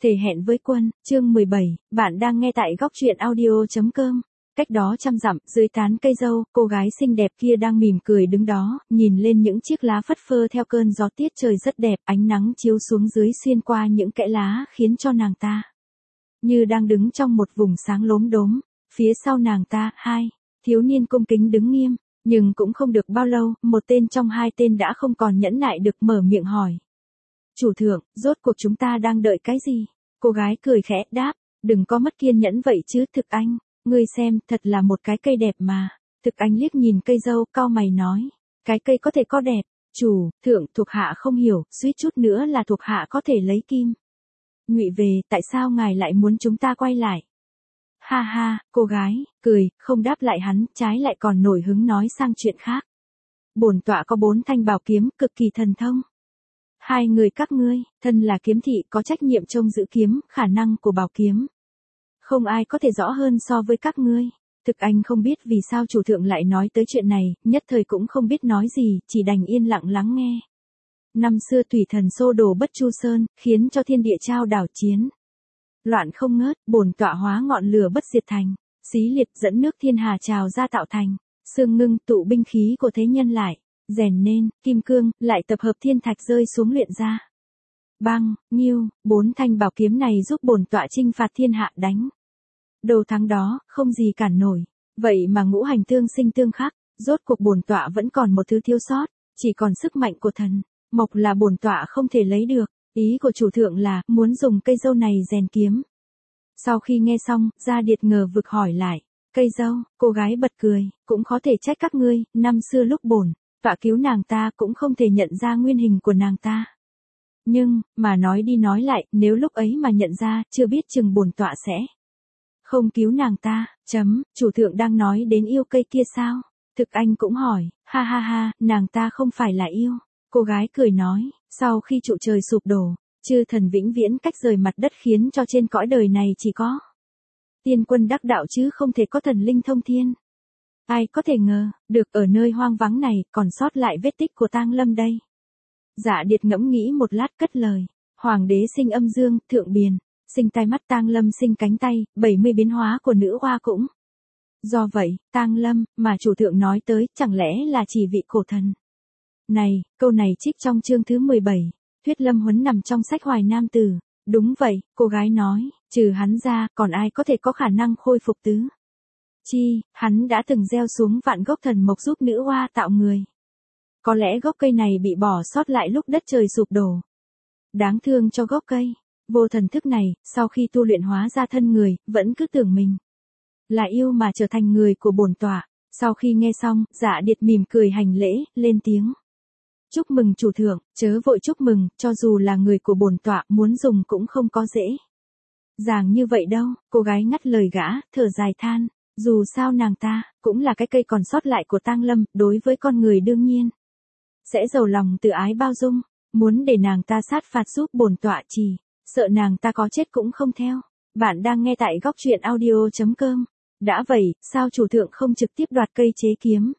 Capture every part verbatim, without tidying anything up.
Thề hẹn với quân, chương mười bảy, bạn đang nghe tại góc truyện audio.com. Cách đó trăm dặm, dưới tán cây dâu, cô gái xinh đẹp kia đang mỉm cười đứng đó, nhìn lên những chiếc lá phất phơ theo cơn gió, tiết trời rất đẹp, ánh nắng chiếu xuống dưới xuyên qua những kẽ lá khiến cho nàng ta như đang đứng trong một vùng sáng lốm đốm. Phía sau nàng ta, hai thiếu niên cung kính đứng nghiêm, nhưng cũng không được bao lâu, một tên trong hai tên đã không còn nhẫn nại được mở miệng hỏi. Chủ thượng, rốt cuộc chúng ta đang đợi cái gì? Cô gái cười khẽ đáp, đừng có mất kiên nhẫn vậy chứ. Thực Anh, ngươi xem, thật là một cái cây đẹp mà. Thực Anh liếc nhìn cây dâu, cau mày nói, cái cây có thể có đẹp, chủ, thượng, thuộc hạ không hiểu, suýt chút nữa là thuộc hạ có thể lấy kim Ngụy về, tại sao ngài lại muốn chúng ta quay lại? Ha ha, cô gái, cười, không đáp lại hắn, trái lại còn nổi hứng nói sang chuyện khác. Bổn tọa có bốn thanh bảo kiếm, cực kỳ thần thông. Hai người các ngươi, thân là kiếm thị, có trách nhiệm trông giữ kiếm, khả năng của bảo kiếm không ai có thể rõ hơn so với các ngươi. Thực Anh không biết vì sao chủ thượng lại nói tới chuyện này, nhất thời cũng không biết nói gì, chỉ đành yên lặng lắng nghe. Năm xưa thủy thần xô đổ Bất Chu Sơn, khiến cho thiên địa trao đảo chiến loạn không ngớt, bổn tọa hóa ngọn lửa bất diệt thành, xí liệt dẫn nước thiên hà trào ra tạo thành, xương ngưng tụ binh khí của thế nhân lại rèn nên, kim cương, lại tập hợp thiên thạch rơi xuống luyện ra. Băng, nghiêu, bốn thanh bảo kiếm này giúp bổn tọa chinh phạt thiên hạ, đánh đầu thắng đó, không gì cản nổi. Vậy mà ngũ hành tương sinh tương khắc, rốt cuộc bổn tọa vẫn còn một thứ thiếu sót, chỉ còn sức mạnh của thần mộc là bổn tọa không thể lấy được. Ý của chủ thượng là, muốn dùng cây dâu này rèn kiếm. Sau khi nghe xong, Gia Điệt ngờ vực hỏi lại, cây dâu, cô gái bật cười, cũng khó thể trách các ngươi, năm xưa lúc bổn tọa cứu nàng ta cũng không thể nhận ra nguyên hình của nàng ta. Nhưng, mà nói đi nói lại, nếu lúc ấy mà nhận ra, chưa biết chừng bổn tọa sẽ không cứu nàng ta. Chấm, chủ thượng đang nói đến yêu cây kia sao? Thực Anh cũng hỏi, ha ha ha, nàng ta không phải là yêu. Cô gái cười nói, sau khi trụ trời sụp đổ, chư thần vĩnh viễn cách rời mặt đất khiến cho trên cõi đời này chỉ có tiên quân đắc đạo chứ không thể có thần linh thông thiên. Ai có thể ngờ, được ở nơi hoang vắng này, còn sót lại vết tích của tang lâm đây. Dạ Điệt ngẫm nghĩ một lát cất lời, hoàng đế sinh âm dương, thượng biền, sinh tai mắt, tang lâm sinh cánh tay, bảy mươi biến hóa của nữ hoa cũng. Do vậy, tang lâm, mà chủ thượng nói tới, chẳng lẽ là chỉ vị cổ thần? Này, câu này trích trong chương thứ mười bảy, Thuyết Lâm Huấn nằm trong sách Hoài Nam Tử. Đúng vậy, cô gái nói, trừ hắn ra, còn ai có thể có khả năng khôi phục tứ chi, hắn đã từng gieo xuống vạn gốc thần mộc giúp nữ hoa tạo người. Có lẽ gốc cây này bị bỏ sót lại lúc đất trời sụp đổ. Đáng thương cho gốc cây, vô thần thức này, sau khi tu luyện hóa ra thân người, vẫn cứ tưởng mình là yêu mà trở thành người của bổn tọa. Sau khi nghe xong, Dạ Điệt mỉm cười hành lễ, lên tiếng. Chúc mừng chủ thượng, chớ vội chúc mừng, cho dù là người của bổn tọa, muốn dùng cũng không có dễ dàng như vậy đâu. Cô gái ngắt lời gã, thở dài than, dù sao nàng ta, cũng là cái cây còn sót lại của tang lâm, đối với con người đương nhiên sẽ giàu lòng từ ái bao dung, muốn để nàng ta sát phạt giúp bổn tọa, chỉ sợ nàng ta có chết cũng không theo. Bạn đang nghe tại góc truyện audio.com. Đã vậy, sao chủ thượng không trực tiếp đoạt cây chế kiếm?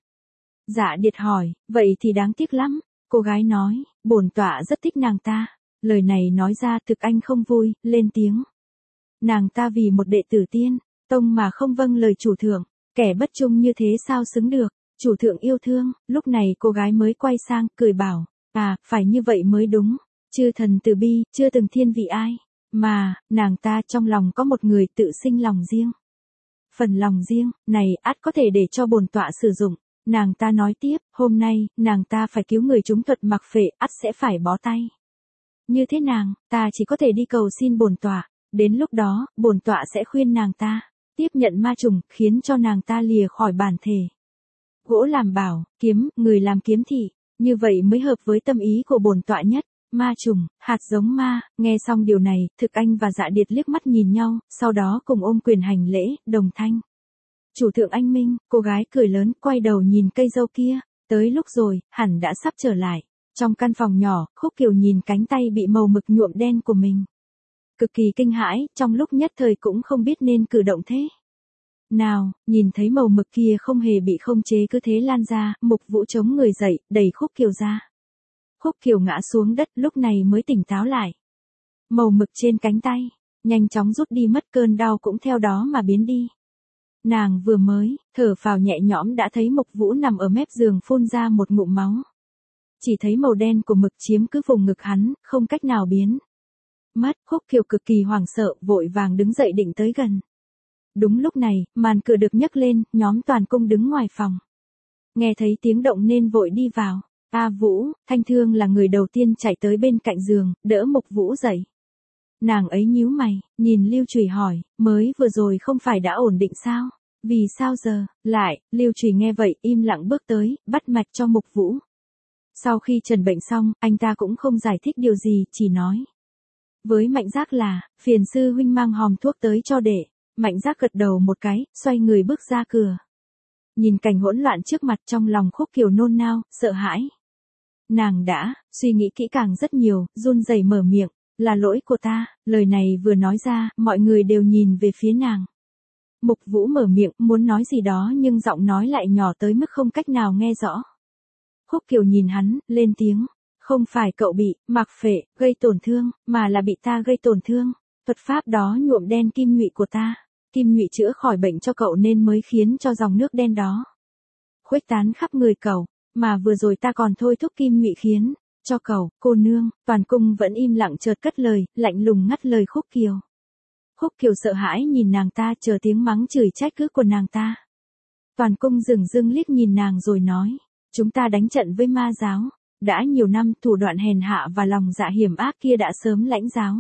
Dạ Điệt hỏi, vậy thì đáng tiếc lắm. Cô gái nói, bổn tọa rất thích nàng ta. Lời này nói ra, Thực Anh không vui, lên tiếng. Nàng ta vì một đệ tử tiên tông mà không vâng lời chủ thượng, kẻ bất trung như thế sao xứng được? Chủ thượng yêu thương. Lúc này cô gái mới quay sang, cười bảo, à, phải như vậy mới đúng. Chư thần từ bi, chưa từng thiên vị ai. Mà, nàng ta trong lòng có một người tự sinh lòng riêng. Phần lòng riêng này ắt có thể để cho bổn tọa sử dụng. Nàng ta nói tiếp, hôm nay, nàng ta phải cứu người chúng thuật mặc phệ, ắt sẽ phải bó tay. Như thế nàng, ta chỉ có thể đi cầu xin bổn tọa. Đến lúc đó, bổn tọa sẽ khuyên nàng ta tiếp nhận ma trùng, khiến cho nàng ta lìa khỏi bản thể gỗ làm bảo, kiếm, người làm kiếm thị. Như vậy mới hợp với tâm ý của bổn tọa nhất. Ma trùng, hạt giống ma. Nghe xong điều này, Thực Anh và Dạ Điệt liếc mắt nhìn nhau, sau đó cùng ôm quyền hành lễ, đồng thanh. Chủ thượng anh minh. Cô gái cười lớn, quay đầu nhìn cây dâu kia. Tới lúc rồi, hẳn đã sắp trở lại. Trong căn phòng nhỏ, Khúc Kiều nhìn cánh tay bị màu mực nhuộm đen của mình, cực kỳ kinh hãi, trong lúc nhất thời cũng không biết nên cử động thế nào. Nhìn thấy màu mực kia không hề bị không chế cứ thế lan ra, Mục Vũ chống người dậy, đẩy Khúc Kiều ra. Khúc Kiều ngã xuống đất, lúc này mới tỉnh táo lại. màu mực trên cánh tay, nhanh chóng rút đi mất cơn đau cũng theo đó mà biến đi. Nàng vừa mới, thở phào nhẹ nhõm đã thấy Mục Vũ nằm ở mép giường phun ra một ngụm máu. Chỉ thấy màu đen của mực chiếm cứ vùng ngực hắn, không cách nào biến mất. Khúc Kiều cực kỳ hoảng sợ, vội vàng đứng dậy định tới gần. Đúng lúc này, màn cửa được nhấc lên, nhóm Toàn Cung đứng ngoài phòng. Nghe thấy tiếng động nên vội đi vào. A Vũ, Thanh Thương là người đầu tiên chạy tới bên cạnh giường, đỡ Mục Vũ dậy. Nàng ấy nhíu mày, nhìn Lưu Chùy hỏi, mới vừa rồi không phải đã ổn định sao? Vì sao giờ, lại, Lưu Chùy nghe vậy, im lặng bước tới, bắt mạch cho Mục Vũ. Sau khi trần bệnh xong, anh ta cũng không giải thích điều gì, chỉ nói với Mạnh Giác là, phiền sư huynh mang hòm thuốc tới cho đệ. Mạnh Giác gật đầu một cái, xoay người bước ra cửa. Nhìn cảnh hỗn loạn trước mặt, trong lòng Khúc Kiều nôn nao, sợ hãi. Nàng đã suy nghĩ kỹ càng rất nhiều, run rẩy mở miệng, là lỗi của ta. Lời này vừa nói ra, mọi người đều nhìn về phía nàng. Mục Vũ mở miệng, muốn nói gì đó nhưng giọng nói lại nhỏ tới mức không cách nào nghe rõ. Khúc Kiều nhìn hắn, lên tiếng, không phải cậu bị Mạc Phệ gây tổn thương, mà là bị ta gây tổn thương. Thuật pháp đó nhuộm đen kim nhụy của ta. Kim nhụy chữa khỏi bệnh cho cậu nên mới khiến cho dòng nước đen đó khuếch tán khắp người cậu, mà vừa rồi ta còn thôi thúc kim nhụy khiến cho cậu. Cô nương. Toàn Cung vẫn im lặng chợt cất lời, lạnh lùng ngắt lời Khúc Kiều. Khúc Kiều sợ hãi nhìn nàng ta, chờ tiếng mắng chửi trách cứ của nàng ta. Toàn Cung dửng dưng liếc nhìn nàng rồi nói, chúng ta đánh trận với ma giáo, đã nhiều năm, thủ đoạn hèn hạ và lòng dạ hiểm ác kia đã sớm lãnh giáo.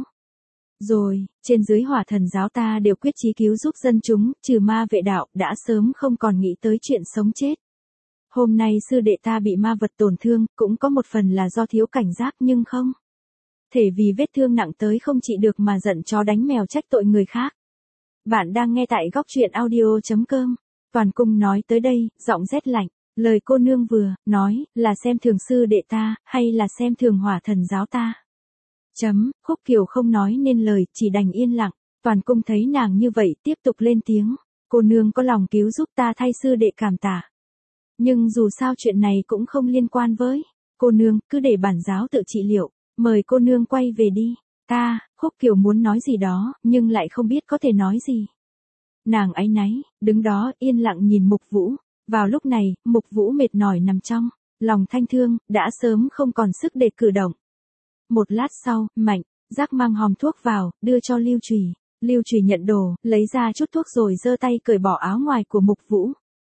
Rồi, trên dưới Hỏa Thần giáo ta đều quyết chí cứu giúp dân chúng, trừ ma vệ đạo, đã sớm không còn nghĩ tới chuyện sống chết. Hôm nay sư đệ ta bị ma vật tổn thương, cũng có một phần là do thiếu cảnh giác nhưng không thể vì vết thương nặng tới không trị được mà giận chó đánh mèo trách tội người khác. Bạn đang nghe tại góc truyện audio chấm com. Toàn Cung nói tới đây, giọng rét lạnh. Lời cô nương vừa nói là xem thường sư đệ ta, hay là xem thường Hỏa Thần giáo ta? Chấm, Khúc Kiều không nói nên lời, chỉ đành yên lặng. Toàn Cung thấy nàng như vậy, tiếp tục lên tiếng. Cô nương có lòng cứu giúp ta thay sư đệ cảm tạ. Nhưng dù sao chuyện này cũng không liên quan với cô nương, cứ để bản giáo tự trị liệu. Mời cô nương quay về đi. Ta, Khúc Kiều muốn nói gì đó, nhưng lại không biết có thể nói gì. Nàng áy náy, đứng đó yên lặng nhìn Mục Vũ. Vào lúc này, Mục Vũ mệt mỏi nằm trong lòng Thanh Thương, đã sớm không còn sức để cử động. Một lát sau, Mạnh Giác mang hòm thuốc vào, đưa cho Lưu Chùy. Lưu Chùy nhận đồ, lấy ra chút thuốc rồi giơ tay cởi bỏ áo ngoài của Mục Vũ.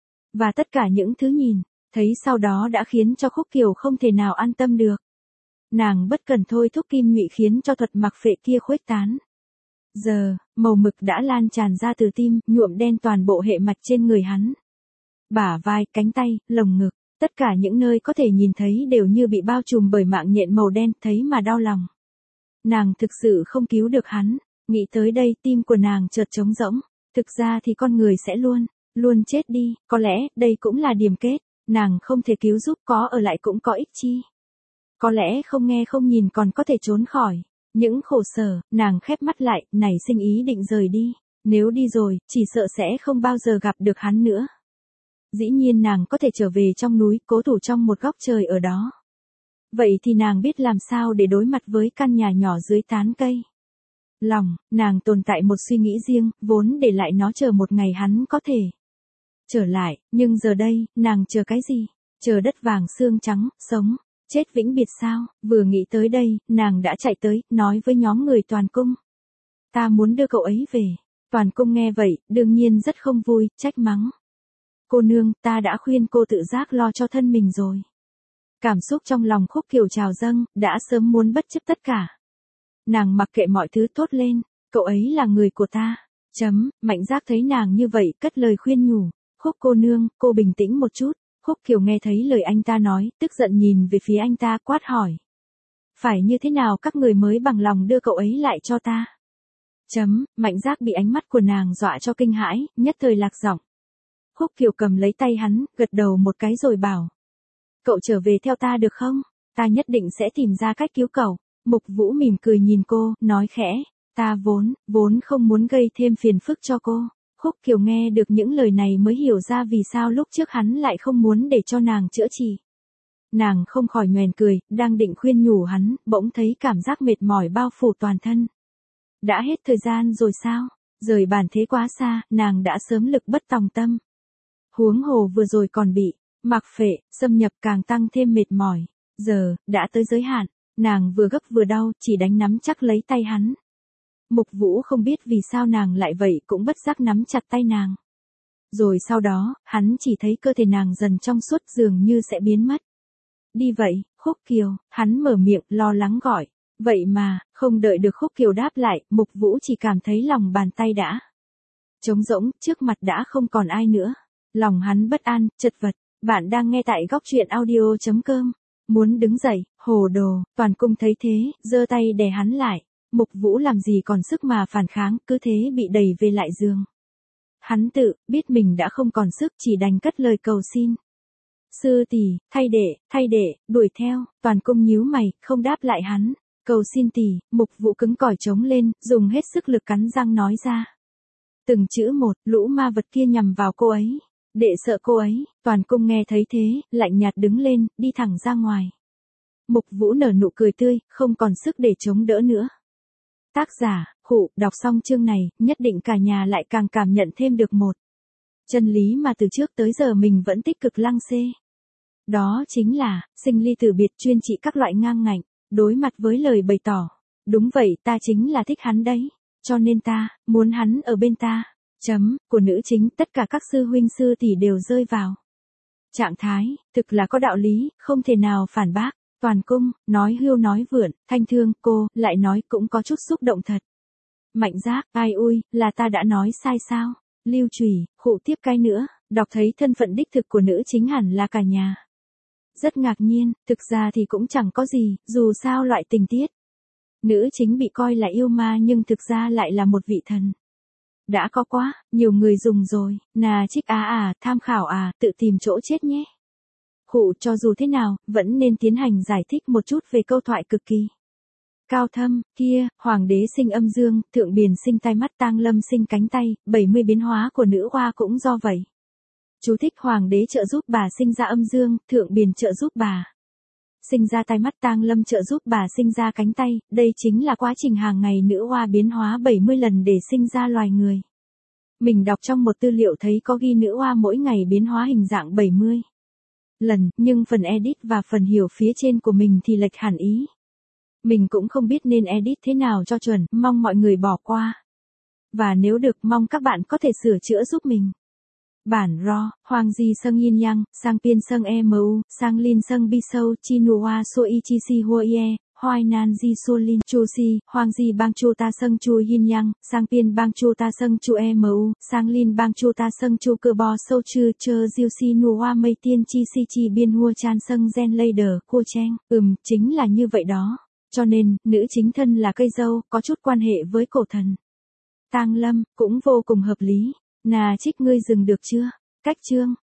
Và tất cả những thứ nhìn thấy sau đó đã khiến cho Khúc Kiều không thể nào an tâm được. Nàng bất cần thôi thúc kim nhụy khiến cho thuật Mạc Phệ kia khuếch tán. Giờ, màu mực đã lan tràn ra từ tim, nhuộm đen toàn bộ hệ mạch trên người hắn. Bả vai, cánh tay, lồng ngực, tất cả những nơi có thể nhìn thấy đều như bị bao trùm bởi mạng nhện màu đen, thấy mà đau lòng. Nàng thực sự không cứu được hắn. Nghĩ tới đây, tim của nàng chợt trống rỗng. Thực ra thì con người sẽ luôn, luôn chết đi. Có lẽ, đây cũng là điểm kết. Nàng không thể cứu giúp, có ở lại cũng có ích chi. Có lẽ không nghe không nhìn còn có thể trốn khỏi những khổ sở. Nàng khép mắt lại, nảy sinh ý định rời đi. Nếu đi rồi, chỉ sợ sẽ không bao giờ gặp được hắn nữa. Dĩ nhiên nàng có thể trở về trong núi, cố thủ trong một góc trời ở đó. Vậy thì nàng biết làm sao để đối mặt với căn nhà nhỏ dưới tán cây. Lòng, nàng tồn tại một suy nghĩ riêng, vốn để lại nó chờ một ngày hắn có thể trở lại, nhưng giờ đây, nàng chờ cái gì? Chờ đất vàng xương trắng, sống, chết vĩnh biệt sao? Vừa nghĩ tới đây, nàng đã chạy tới, nói với nhóm người Toàn Cung. Ta muốn đưa cậu ấy về. Toàn Cung nghe vậy, đương nhiên rất không vui, trách mắng. Cô nương, ta đã khuyên cô tự giác lo cho thân mình rồi. Cảm xúc trong lòng Khúc Kiều trào dâng, đã sớm muốn bất chấp tất cả. Nàng mặc kệ mọi thứ thốt lên, cậu ấy là người của ta. Chấm, Mạnh Giác thấy nàng như vậy, cất lời khuyên nhủ. Khúc cô nương, cô bình tĩnh một chút. Khúc Kiều nghe thấy lời anh ta nói, tức giận nhìn về phía anh ta, quát hỏi. Phải như thế nào các người mới bằng lòng đưa cậu ấy lại cho ta? Chấm, Mạnh Giác bị ánh mắt của nàng dọa cho kinh hãi, nhất thời lạc giọng. Khúc Kiều cầm lấy tay hắn, gật đầu một cái rồi bảo. Cậu trở về theo ta được không? Ta nhất định sẽ tìm ra cách cứu cậu. Mục Vũ mỉm cười nhìn cô, nói khẽ. Ta vốn, vốn không muốn gây thêm phiền phức cho cô. Khúc Kiều nghe được những lời này mới hiểu ra vì sao lúc trước hắn lại không muốn để cho nàng chữa trị. Nàng không khỏi nhoẻn cười, đang định khuyên nhủ hắn, bỗng thấy cảm giác mệt mỏi bao phủ toàn thân. Đã hết thời gian rồi sao? Rời bản thế quá xa, nàng đã sớm lực bất tòng tâm. Huống hồ vừa rồi còn bị mặc phệ, xâm nhập càng tăng thêm mệt mỏi. Giờ, đã tới giới hạn, nàng vừa gấp vừa đau, chỉ đánh nắm chắc lấy tay hắn. Mục Vũ không biết vì sao nàng lại vậy cũng bất giác nắm chặt tay nàng. Rồi sau đó, hắn chỉ thấy cơ thể nàng dần trong suốt dường như sẽ biến mất. Đi vậy, Khúc Kiều, hắn mở miệng lo lắng gọi. Vậy mà, không đợi được Khúc Kiều đáp lại, Mục Vũ chỉ cảm thấy lòng bàn tay đã trống rỗng, trước mặt đã không còn ai nữa. Lòng hắn bất an, chật vật. Bạn đang nghe tại góc truyện audio chấm com. Muốn đứng dậy, hồ đồ, toàn cung thấy thế, giơ tay đè hắn lại. Mục Vũ làm gì còn sức mà phản kháng, cứ thế bị đẩy về lại giường. Hắn tự biết mình đã không còn sức, chỉ đành cất lời cầu xin. Sư tỷ, thay đệ, thay đệ, đuổi theo. Toàn cung nhíu mày, không đáp lại hắn. Cầu xin tỷ. Mục Vũ cứng cỏi trống lên, dùng hết sức lực cắn răng nói ra. Từng chữ một, lũ ma vật kia nhằm vào cô ấy. Đệ sợ cô ấy. Toàn cung nghe thấy thế, lạnh nhạt đứng lên, đi thẳng ra ngoài. Mục Vũ nở nụ cười tươi, không còn sức để chống đỡ nữa. Tác giả, Khụ, đọc xong chương này, nhất định cả nhà lại càng cảm nhận thêm được một chân lý mà từ trước tới giờ mình vẫn tích cực lăng xê. Đó chính là, sinh ly tử biệt chuyên trị các loại ngang ngạnh, đối mặt với lời bày tỏ. Đúng vậy, ta chính là thích hắn đấy. Cho nên ta, muốn hắn ở bên ta. Chấm, của nữ chính, tất cả các sư huynh sư tỷ đều rơi vào trạng thái, thực là có đạo lý, không thể nào phản bác. Toàn cung, nói hưu nói vượn, Thanh Thương, cô, lại nói cũng có chút xúc động thật. Mạnh Giác, ai ui, là ta đã nói sai sao? Lưu Trùy, Khụ tiếp cái nữa, đọc thấy thân phận đích thực của nữ chính hẳn là cả nhà. Rất ngạc nhiên, thực ra thì cũng chẳng có gì, dù sao loại tình tiết. Nữ chính bị coi là yêu ma nhưng thực ra lại là một vị thần. Đã có quá, nhiều người dùng rồi, nà trích á à, tham khảo à, tự tìm chỗ chết nhé. Khụ cho dù thế nào, vẫn nên tiến hành giải thích một chút về câu thoại cực kỳ cao thâm, kia, hoàng đế sinh âm dương, thượng biền sinh tai mắt, tang lâm sinh cánh tay, bảy mươi biến hóa của nữ oa cũng do vậy. Chú thích hoàng đế trợ giúp bà sinh ra âm dương, thượng biền trợ giúp bà sinh ra tai mắt, tang lâm trợ giúp bà sinh ra cánh tay, đây chính là quá trình hàng ngày nữ oa biến hóa bảy mươi lần để sinh ra loài người. Mình đọc trong một tư liệu thấy có ghi nữ oa mỗi ngày biến hóa hình dạng bảy mươi lần, nhưng phần edit và phần hiểu phía trên của mình thì lệch hẳn ý. Mình cũng không biết nên edit thế nào cho chuẩn, mong mọi người bỏ qua. Và nếu được, mong các bạn có thể sửa chữa giúp mình. Bản ro, Hoàng Di Sâng Yin Yang, Sang Piên Sâng Emu, Sang Lin Sâng Bi Sâu, Chi Nua So I Chi Si Hua Ye, Hoai Nan Di So Lin, Chu Si, Hoàng Di Bang Chu Ta Sâng Chu Yin Yang, Sang Piên Bang Chu Ta Sâng Chu Emu, Sang Lin Bang Chu Ta Sâng Chu Cơ Bò Sâu Chư Chơ Diêu Si Nua Mây Tiên Chi Si Chi Biên Hua Chan Sâng Gen Lader, Cô Cheng, ừm, chính là như vậy đó. Cho nên, nữ chính thân là cây dâu, có chút quan hệ với cổ thần. Tang Lâm, cũng vô cùng hợp lý. Nà trích ngươi dừng được chưa? Cách chương.